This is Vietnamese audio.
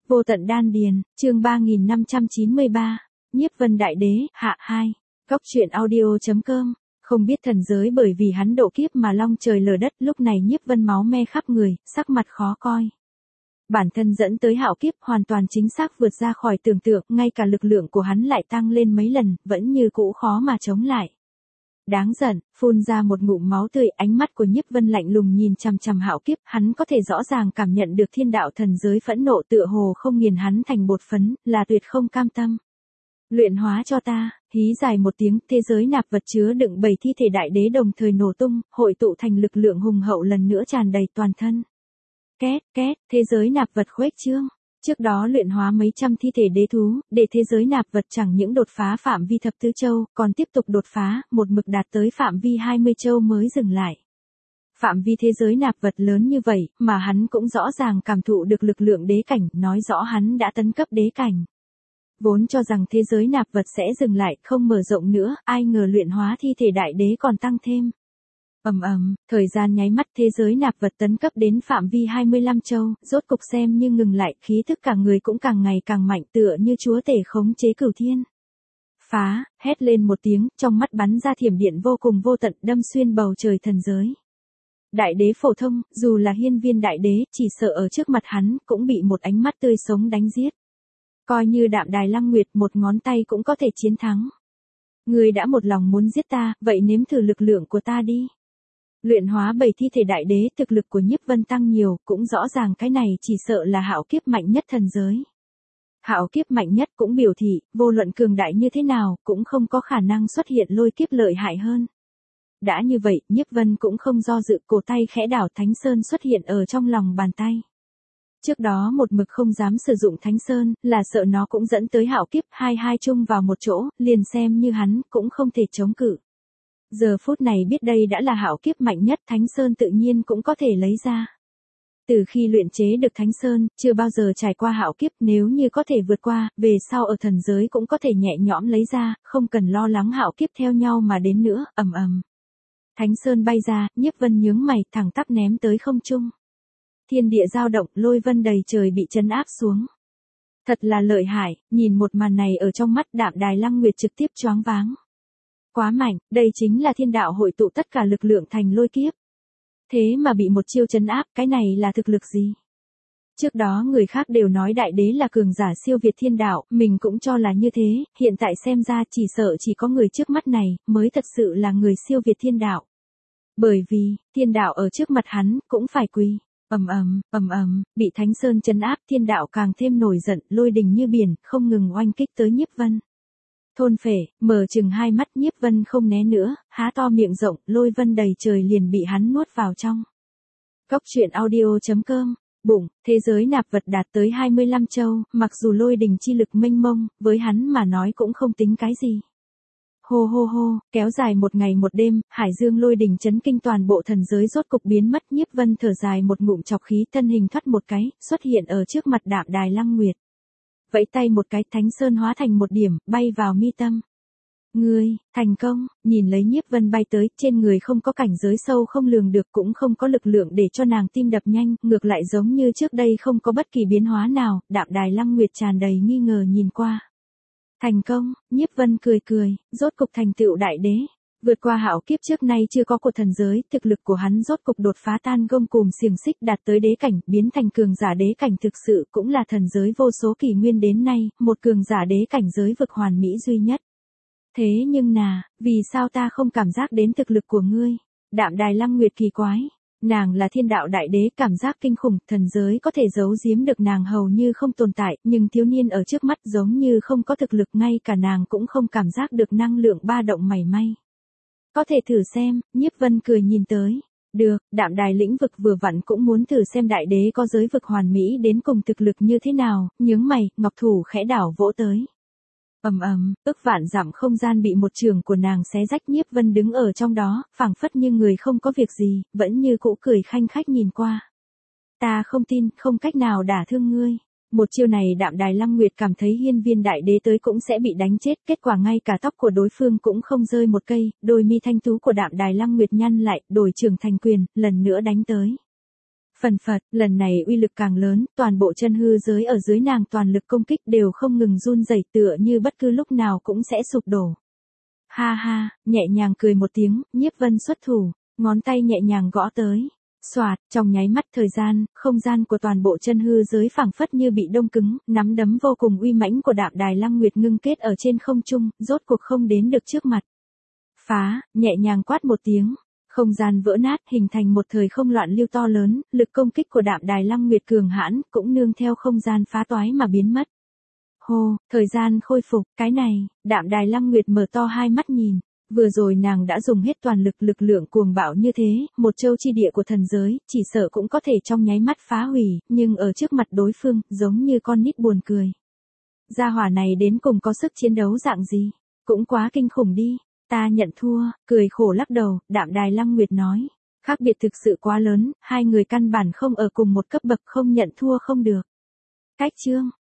Vô tận đan điền, chương 3593, Nhiếp Vân Đại Đế, hạ 2. Góc truyện audio.com. Không biết thần giới bởi vì hắn độ kiếp mà long trời lở đất, lúc này Nhiếp Vân máu me khắp người, sắc mặt khó coi. Bản thân dẫn tới hạo kiếp hoàn toàn chính xác vượt ra khỏi tưởng tượng, ngay cả lực lượng của hắn lại tăng lên mấy lần, vẫn như cũ khó mà chống lại. Đáng giận, phun ra một ngụm máu tươi, ánh mắt của Nhiếp Vân lạnh lùng nhìn chằm chằm hạo kiếp, hắn có thể rõ ràng cảm nhận được thiên đạo thần giới phẫn nộ tựa hồ không nghiền hắn thành bột phấn, là tuyệt không cam tâm. Luyện hóa cho ta, hí dài một tiếng, thế giới nạp vật chứa đựng 7 thi thể đại đế đồng thời nổ tung, hội tụ thành lực lượng hùng hậu lần nữa tràn đầy toàn thân. Két, két, thế giới nạp vật khuếch trương. Trước đó luyện hóa mấy trăm thi thể đế thú, để thế giới nạp vật chẳng những đột phá phạm vi thập tứ châu, còn tiếp tục đột phá, một mực đạt tới phạm vi 20 châu mới dừng lại. Phạm vi thế giới nạp vật lớn như vậy, mà hắn cũng rõ ràng cảm thụ được lực lượng đế cảnh, nói rõ hắn đã tấn cấp đế cảnh. Vốn cho rằng thế giới nạp vật sẽ dừng lại, không mở rộng nữa, ai ngờ luyện hóa thi thể đại đế còn tăng thêm. Thời gian nháy mắt thế giới nạp vật tấn cấp đến phạm vi 25 châu, rốt cục xem như ngừng lại, khí thức cả người cũng càng ngày càng mạnh tựa như chúa tể khống chế cửu thiên. Phá, hét lên một tiếng, trong mắt bắn ra thiểm điện vô cùng vô tận đâm xuyên bầu trời thần giới. Đại đế phổ thông, dù là hiên viên đại đế, chỉ sợ ở trước mặt hắn, cũng bị một ánh mắt tươi sống đánh giết. Coi như Đạm Đài Lăng Nguyệt một ngón tay cũng có thể chiến thắng. Ngươi đã một lòng muốn giết ta, vậy nếm thử lực lượng của ta đi. Luyện hóa 7 thi thể đại đế, thực lực của Nhiếp Vân tăng nhiều, cũng rõ ràng cái này chỉ sợ là hạo kiếp mạnh nhất thần giới. Hạo kiếp mạnh nhất cũng biểu thị, vô luận cường đại như thế nào, cũng không có khả năng xuất hiện lôi kiếp lợi hại hơn. Đã như vậy, Nhiếp Vân cũng không do dự, cổ tay khẽ đảo Thánh Sơn xuất hiện ở trong lòng bàn tay. Trước đó một mực không dám sử dụng Thánh Sơn, là sợ nó cũng dẫn tới hạo kiếp, hai chung vào một chỗ, liền xem như hắn, cũng không thể chống cự. Giờ phút này biết đây đã là hạo kiếp mạnh nhất, Thánh Sơn tự nhiên cũng có thể lấy ra. Từ khi luyện chế được Thánh Sơn, chưa bao giờ trải qua hạo kiếp, nếu như có thể vượt qua, về sau ở thần giới cũng có thể nhẹ nhõm lấy ra, không cần lo lắng hạo kiếp theo nhau mà đến nữa, Thánh Sơn bay ra, Nhiếp Vân nhướng mày, thẳng tắp ném tới không trung. Thiên địa dao động, lôi vân đầy trời bị trấn áp xuống. Thật là lợi hại, nhìn một màn này ở trong mắt Đạm Đài Lăng Nguyệt trực tiếp choáng váng. Quá mạnh, đây chính là thiên đạo hội tụ tất cả lực lượng thành lôi kiếp. Thế mà bị một chiêu trấn áp, cái này là thực lực gì? Trước đó người khác đều nói đại đế là cường giả siêu việt thiên đạo, mình cũng cho là như thế, hiện tại xem ra chỉ sợ chỉ có người trước mắt này, mới thật sự là người siêu việt thiên đạo. Bởi vì, thiên đạo ở trước mặt hắn, cũng phải quỳ. Bị Thánh Sơn trấn áp, thiên đạo càng thêm nổi giận, lôi đình như biển, không ngừng oanh kích tới Nhiếp Vân. Thôn phệ, mở chừng hai mắt, Nhiếp Vân không né nữa, há to miệng rộng, lôi vân đầy trời liền bị hắn nuốt vào trong. Góc truyện audio.com. Bụng, thế giới nạp vật đạt tới 25 châu, mặc dù lôi đình chi lực mênh mông, với hắn mà nói cũng không tính cái gì. Hô hô hô, kéo dài một ngày một đêm, hải dương lôi đình chấn kinh toàn bộ thần giới rốt cục biến mất. Nhiếp Vân thở dài một ngụm chọc khí, thân hình thoát một cái, xuất hiện ở trước mặt Đạm Đài Lăng Nguyệt. Vẫy tay một cái, Thánh Sơn hóa thành một điểm, bay vào mi tâm. Ngươi, thành công, nhìn lấy Nhiếp Vân bay tới, trên người không có cảnh giới sâu không lường được, cũng không có lực lượng để cho nàng tim đập nhanh, ngược lại giống như trước đây không có bất kỳ biến hóa nào. Đạm Đài Lăng Nguyệt tràn đầy nghi ngờ nhìn qua. Thành công, Nhiếp Vân cười cười, rốt cục thành tựu đại đế. Vượt qua hạo kiếp trước nay chưa có của thần giới, thực lực của hắn rốt cục đột phá tan gông cùm xiềng xích, đạt tới đế cảnh, biến thành cường giả đế cảnh, thực sự cũng là thần giới vô số kỷ nguyên đến nay, một cường giả đế cảnh giới vực hoàn mỹ duy nhất. Thế nhưng vì sao ta không cảm giác đến thực lực của ngươi? Đạm Đài Lăng Nguyệt kỳ quái. Nàng là thiên đạo đại đế, cảm giác kinh khủng, thần giới có thể giấu giếm được nàng hầu như không tồn tại, nhưng thiếu niên ở trước mắt giống như không có thực lực, ngay cả nàng cũng không cảm giác được năng lượng ba động mảy may. Có thể thử xem, Nhiếp Vân cười nhìn tới. Được, Đạm Đài lĩnh vực vừa vặn cũng muốn thử xem đại đế có giới vực hoàn mỹ đến cùng thực lực như thế nào, nhướng mày, ngọc thủ khẽ đảo vỗ tới. Ức vạn dặm không gian bị một trường của nàng xé rách. Nhiếp Vân đứng ở trong đó, phảng phất như người không có việc gì, vẫn như cũ cười khanh khách nhìn qua. Ta không tin, không cách nào đả thương ngươi. Một chiêu này Đạm Đài Lăng Nguyệt cảm thấy hiên viên đại đế tới cũng sẽ bị đánh chết, kết quả ngay cả tóc của đối phương cũng không rơi một cây, đôi mi thanh tú của Đạm Đài Lăng Nguyệt nhăn lại, đổi trường thành quyền, lần nữa đánh tới. Phần phật, lần này uy lực càng lớn, toàn bộ chân hư giới ở dưới nàng toàn lực công kích đều không ngừng run rẩy tựa như bất cứ lúc nào cũng sẽ sụp đổ. Ha ha, nhẹ nhàng cười một tiếng, Nhiếp Vân xuất thủ, ngón tay nhẹ nhàng gõ tới. Soạt, trong nháy mắt thời gian, không gian của toàn bộ chân hư giới phảng phất như bị đông cứng, nắm đấm vô cùng uy mãnh của Đạm Đài Lăng Nguyệt ngưng kết ở trên không trung, rốt cuộc không đến được trước mặt. Phá, nhẹ nhàng quát một tiếng, không gian vỡ nát hình thành một thời không loạn lưu to lớn, lực công kích của Đạm Đài Lăng Nguyệt cường hãn, cũng nương theo không gian phá toái mà biến mất. Hô, thời gian khôi phục, cái này, Đạm Đài Lăng Nguyệt mở to hai mắt nhìn. Vừa rồi nàng đã dùng hết toàn lực lượng cuồng bạo như thế, một châu chi địa của thần giới, chỉ sợ cũng có thể trong nháy mắt phá hủy, nhưng ở trước mặt đối phương, giống như con nít buồn cười. Gia hỏa này đến cùng có sức chiến đấu dạng gì? Cũng quá kinh khủng đi. Ta nhận thua, cười khổ lắc đầu, Đạm Đài Lăng Nguyệt nói. Khác biệt thực sự quá lớn, hai người căn bản không ở cùng một cấp bậc, không nhận thua không được. Cách chương.